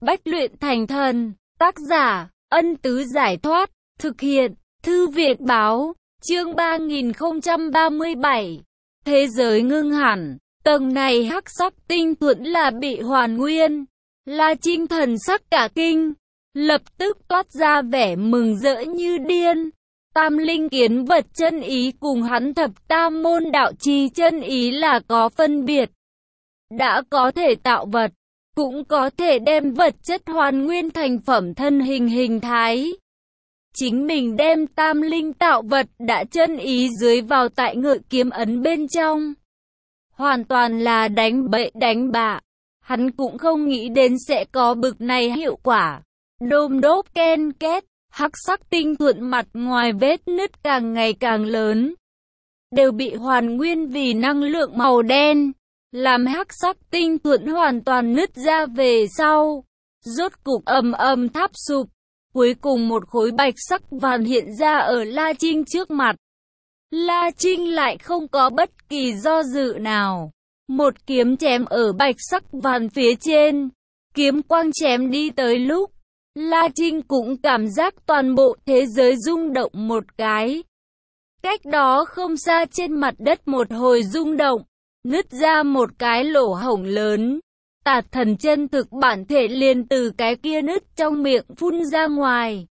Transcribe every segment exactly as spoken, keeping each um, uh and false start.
Bách luyện thành thần. Tác giả, Ân Tứ Giải Thoát. Thực hiện, Thư Việt Báo. Chương ba nghìn không trăm ba mươi bảy. Thế giới ngưng hẳn. Tầng này hắc sắc tinh thuẫn là bị hoàn nguyên. La Trinh thần sắc cả kinh, lập tức toát ra vẻ mừng rỡ như điên. Tam linh kiến vật chân ý cùng hắn thập tam môn đạo trì chân ý là có phân biệt. Đã có thể tạo vật, cũng có thể đem vật chất hoàn nguyên thành phẩm thân hình hình thái. Chính mình đem tam linh tạo vật đã chân ý dưới vào tại ngự kiếm ấn bên trong. Hoàn toàn là đánh bậy đánh bạ. Hắn cũng không nghĩ đến sẽ có bực này hiệu quả. Đôm đốp ken két, hắc sắc tinh thuận mặt ngoài vết nứt càng ngày càng lớn. Đều bị hoàn nguyên vì năng lượng màu đen. Làm hắc sắc tinh thuận hoàn toàn nứt ra về sau. Rốt cục ầm ầm tháp sụp. Cuối cùng một khối bạch sắc vàng hiện ra ở La Trinh trước mặt. La Trinh lại không có bất kỳ do dự nào. Một kiếm chém ở bạch sắc vàng phía trên. Kiếm quang chém đi tới lúc. La Trinh cũng cảm giác toàn bộ thế giới rung động một cái. Cách đó không xa trên mặt đất một hồi rung động. Nứt ra một cái lỗ hổng lớn. Tà thần chân thực bản thể liền từ cái kia nứt trong miệng phun ra ngoài.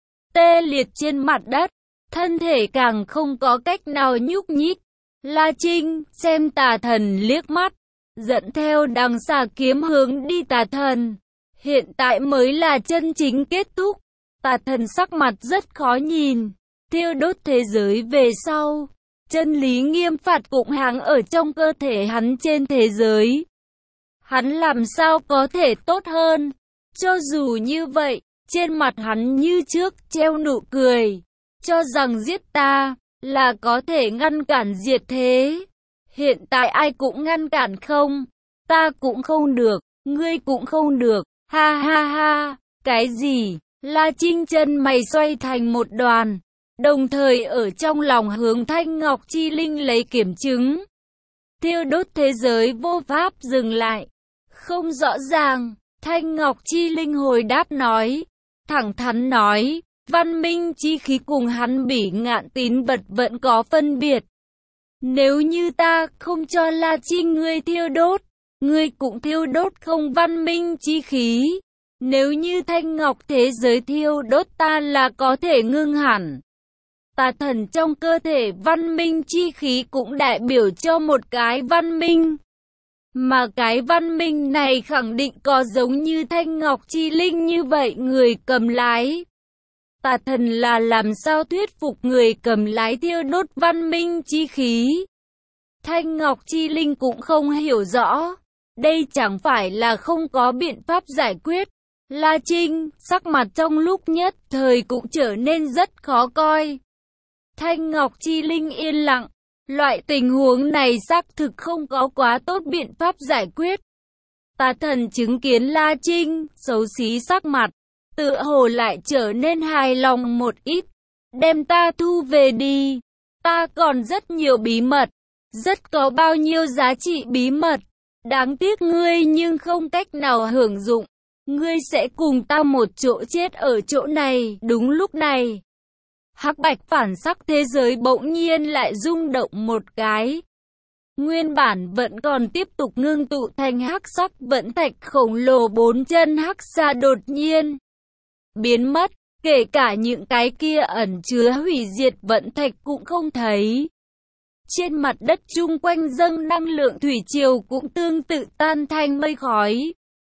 Tê liệt trên mặt đất. Thân thể càng không có cách nào nhúc nhích. La Trinh xem tà thần liếc mắt, dẫn theo đằng xà kiếm hướng đi tà thần. Hiện tại mới là chân chính kết thúc. Tà thần sắc mặt rất khó nhìn. Thiêu đốt thế giới về sau. Chân lý nghiêm phạt cũng hằng ở trong cơ thể hắn trên thế giới. Hắn làm sao có thể tốt hơn. Cho dù như vậy, trên mặt hắn như trước treo nụ cười. Cho rằng giết ta là có thể ngăn cản diệt thế. Hiện tại ai cũng ngăn cản không. Ta cũng không được, ngươi cũng không được. Ha ha ha, cái gì? La Trinh chân mày xoay thành một đoàn. Đồng thời ở trong lòng hướng Thanh Ngọc Chi Linh lấy kiểm chứng. Thiêu đốt thế giới vô pháp dừng lại. Không rõ ràng, Thanh Ngọc Chi Linh hồi đáp nói. Thẳng thắn nói. Văn minh chi khí cùng hắn bỉ ngạn tín vật vẫn có phân biệt. Nếu như ta không cho La Trinh ngươi thiêu đốt, ngươi cũng thiêu đốt không văn minh chi khí. Nếu như thanh ngọc thế giới thiêu đốt ta là có thể ngưng hẳn. Tà thần trong cơ thể văn minh chi khí cũng đại biểu cho một cái văn minh. Mà cái văn minh này khẳng định có giống như Thanh Ngọc Chi Linh như vậy người cầm lái. Tà thần là làm sao thuyết phục người cầm lái thiêu đốt văn minh chi khí. Thanh Ngọc Chi Linh cũng không hiểu rõ. Đây chẳng phải là không có biện pháp giải quyết. La Trinh, sắc mặt trong lúc nhất thời cũng trở nên rất khó coi. Thanh Ngọc Chi Linh yên lặng. Loại tình huống này xác thực không có quá tốt biện pháp giải quyết. Tà thần chứng kiến La Trinh, xấu xí sắc mặt. Tựa hồ lại trở nên hài lòng một ít. Đem ta thu về đi. Ta còn rất nhiều bí mật. Rất có bao nhiêu giá trị bí mật. Đáng tiếc ngươi nhưng không cách nào hưởng dụng. Ngươi sẽ cùng ta một chỗ chết ở chỗ này. Đúng lúc này. Hắc bạch phản sắc thế giới bỗng nhiên lại rung động một cái. Nguyên bản vẫn còn tiếp tục ngưng tụ thành hắc sắc vẫn thạch khổng lồ bốn chân hắc xa đột nhiên biến mất, kể cả những cái kia ẩn chứa hủy diệt vận thạch cũng không thấy. Trên mặt đất chung quanh dâng năng lượng thủy triều cũng tương tự tan thành mây khói.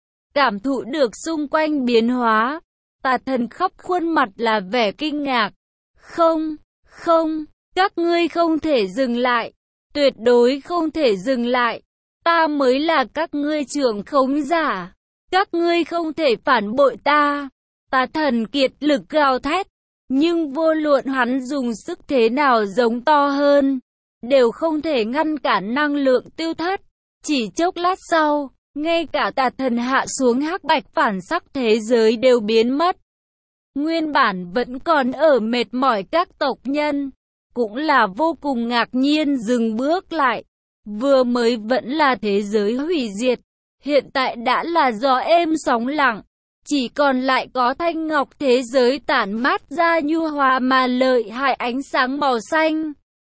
Cảm thụ được xung quanh biến hóa, tà thần khắp khuôn mặt là vẻ kinh ngạc. Không, không, các ngươi không thể dừng lại, tuyệt đối không thể dừng lại. Ta mới là các ngươi trưởng khống giả, các ngươi không thể phản bội ta. Tà thần kiệt lực gào thét, nhưng vô luận hắn dùng sức thế nào giống to hơn, đều không thể ngăn cản năng lượng tiêu thất. Chỉ chốc lát sau, ngay cả tà thần hạ xuống hắc bạch phản sắc thế giới đều biến mất. Nguyên bản vẫn còn ở mệt mỏi các tộc nhân, cũng là vô cùng ngạc nhiên dừng bước lại. Vừa mới vẫn là thế giới hủy diệt, hiện tại đã là gió êm sóng lặng. chỉ còn lại có thanh ngọc thế giới tản mát ra nhu hòa mà lợi hại ánh sáng màu xanh.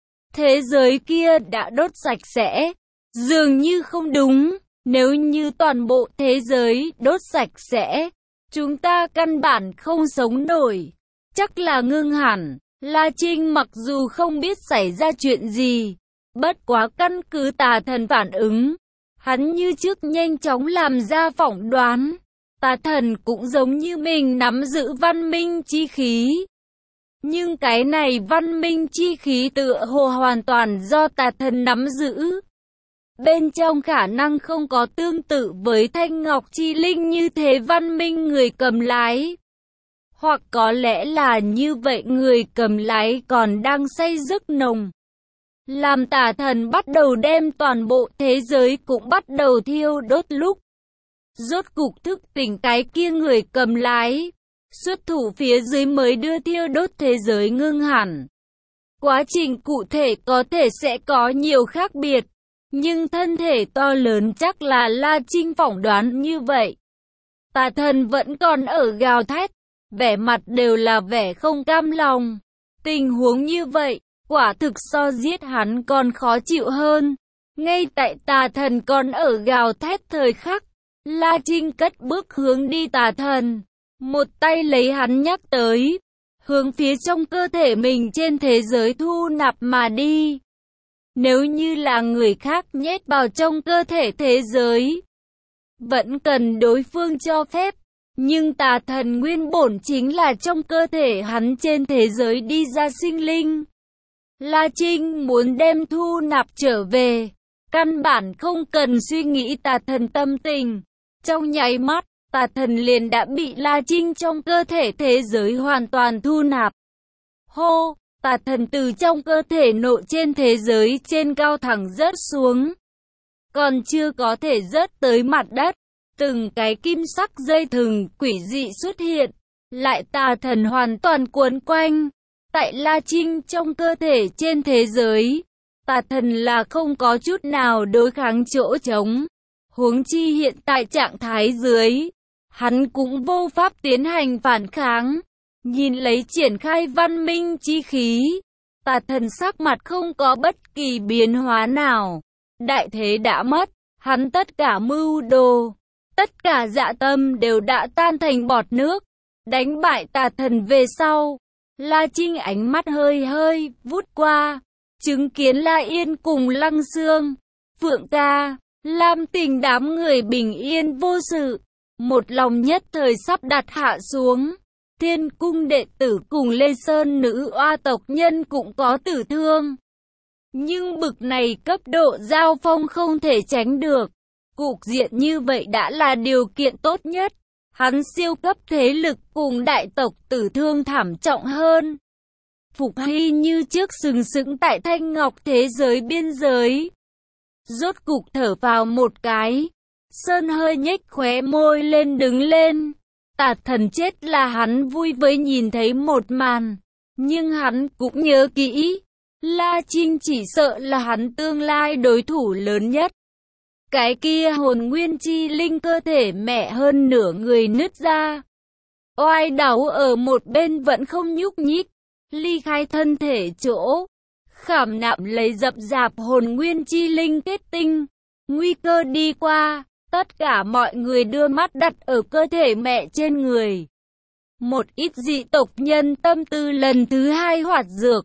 Thế giới kia đã đốt sạch sẽ, dường như không đúng, nếu như toàn bộ thế giới đốt sạch sẽ, chúng ta căn bản không sống nổi, chắc là ngưng hẳn. La Trinh mặc dù không biết xảy ra chuyện gì, bất quá căn cứ Tà Thần phản ứng, hắn như trước nhanh chóng làm ra phỏng đoán. Tà Thần cũng giống như mình nắm giữ văn minh chi khí. Nhưng cái này văn minh chi khí tựa hồ hoàn toàn do Tà Thần nắm giữ. Bên trong khả năng không có tương tự với thanh ngọc chi linh như thế văn minh người cầm lái. Hoặc có lẽ là như vậy người cầm lái còn đang say giấc nồng. Làm Tà Thần bắt đầu đem toàn bộ thế giới cũng bắt đầu thiêu đốt lúc. Rốt cục thức tỉnh cái kia người cầm lái. Xuất thủ phía dưới mới đưa thiêu đốt thế giới ngưng hẳn. Quá trình cụ thể có thể sẽ có nhiều khác biệt. Nhưng thân thể to lớn chắc là La Trinh phỏng đoán như vậy. Tà Thần vẫn còn ở gào thét. Vẻ mặt đều là vẻ không cam lòng. Tình huống như vậy, quả thực so giết hắn còn khó chịu hơn. Ngay tại Tà Thần còn ở gào thét thời khắc, La Trinh cất bước hướng đi Tà Thần. Một tay lấy hắn nhắc tới, hướng phía trong cơ thể mình trên thế giới thu nạp mà đi. Nếu như là người khác nhét vào trong cơ thể thế giới, vẫn cần đối phương cho phép. Nhưng Tà Thần nguyên bổn chính là trong cơ thể hắn trên thế giới đi ra sinh linh. La Trinh muốn đem thu nạp trở về, căn bản không cần suy nghĩ Tà Thần tâm tình. Trong nháy mắt, Tà Thần liền đã bị La Trinh trong cơ thể thế giới hoàn toàn thu nạp. Hô, Tà Thần từ trong cơ thể nội trên thế giới trên cao thẳng rớt xuống. Còn chưa có thể rớt tới mặt đất. Từng cái kim sắc dây thừng quỷ dị xuất hiện, lại Tà Thần hoàn toàn cuốn quanh. Tại La Trinh trong cơ thể trên thế giới, Tà Thần là không có chút nào đối kháng chỗ trống. Huống chi hiện tại trạng thái dưới, hắn cũng vô pháp tiến hành phản kháng. Nhìn lấy triển khai văn minh chi khí, Tà Thần sắc mặt không có bất kỳ biến hóa nào. Đại thế đã mất, hắn tất cả mưu đồ, tất cả dạ tâm đều đã tan thành bọt nước. Đánh bại Tà Thần về sau, La Trinh ánh mắt hơi hơi vút qua, chứng kiến La Yên cùng Lăng Xương, Phượng Ca, Lam Tình đám người bình yên vô sự. Một lòng nhất thời sắp đặt hạ xuống. Thiên cung đệ tử cùng Lê Sơn nữ oa tộc nhân cũng có tử thương. Nhưng bực này cấp độ giao phong không thể tránh được. Cục diện như vậy đã là điều kiện tốt nhất. Hắn siêu cấp thế lực cùng đại tộc tử thương thảm trọng hơn. Phục Hy như trước sừng sững tại thanh ngọc thế giới biên giới. Rốt cục thở vào một cái. Sơn hơi nhếch khóe môi lên đứng lên. Tà Thần chết là hắn vui với nhìn thấy một màn. Nhưng hắn cũng nhớ kỹ. La Trinh chỉ sợ là hắn tương lai đối thủ lớn nhất. Cái kia hồn nguyên chi linh cơ thể mẹ hơn nửa người nứt ra. Oai đảo ở một bên vẫn không nhúc nhích. Ly khai thân thể chỗ. Khảm nạm lấy dập dạp hồn nguyên chi linh kết tinh. Nguy cơ đi qua. Tất cả mọi người đưa mắt đặt ở cơ thể mẹ trên người. Một ít dị tộc nhân tâm tư lần thứ hai hoạt dược.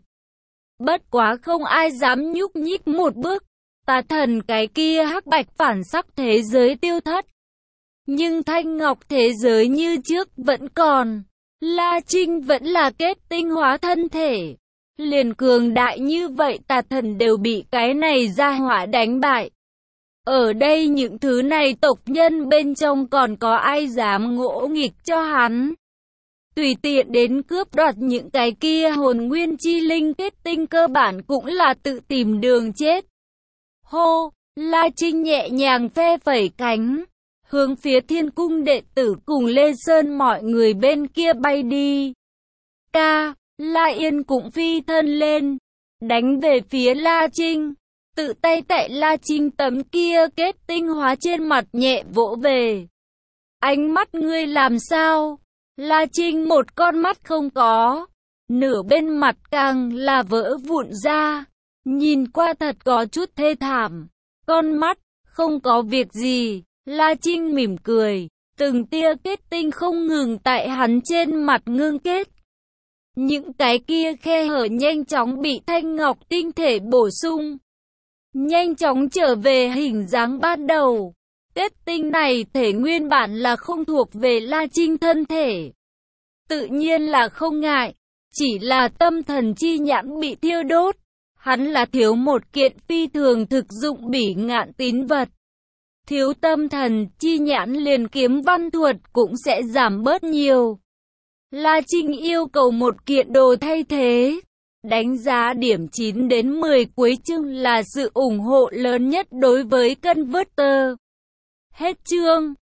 Bất quá không ai dám nhúc nhích một bước. Tà Thần cái kia hắc bạch phản sắc thế giới tiêu thất. Nhưng thanh ngọc thế giới như trước vẫn còn. La Trinh vẫn là kết tinh hóa thân thể. Liền cường đại như vậy Tà Thần đều bị cái này ra hỏa đánh bại. Ở đây những thứ này tộc nhân bên trong còn có ai dám ngỗ nghịch cho hắn. Tùy tiện đến cướp đoạt những cái kia hồn nguyên chi linh kết tinh cơ bản cũng là tự tìm đường chết. Hô, La Trinh nhẹ nhàng phe phẩy cánh, hướng phía thiên cung đệ tử cùng Lê Sơn mọi người bên kia bay đi. Ca, La Yên cũng phi thân lên, đánh về phía La Trinh. Tự tay tại La Trinh tấm kia kết tinh hóa trên mặt nhẹ vỗ về. Ánh mắt ngươi làm sao? La Trinh một con mắt không có, nửa bên mặt càng là vỡ vụn ra, nhìn qua thật có chút thê thảm. Con mắt, không có việc gì, La Trinh mỉm cười, từng tia kết tinh không ngừng tại hắn trên mặt ngưng kết. Những cái kia khe hở nhanh chóng bị thanh ngọc tinh thể bổ sung, nhanh chóng trở về hình dáng ban đầu. Kết tinh này thể nguyên bản là không thuộc về La Trinh thân thể, tự nhiên là không ngại, chỉ là tâm thần chi nhãn bị thiêu đốt. Hắn là thiếu một kiện phi thường thực dụng bỉ ngạn tín vật. Thiếu tâm thần chi nhãn liền kiếm văn thuật cũng sẽ giảm bớt nhiều. La Trinh yêu cầu một kiện đồ thay thế. Đánh giá điểm chín đến mười cuối chương là sự ủng hộ lớn nhất đối với Converter. Hết chương.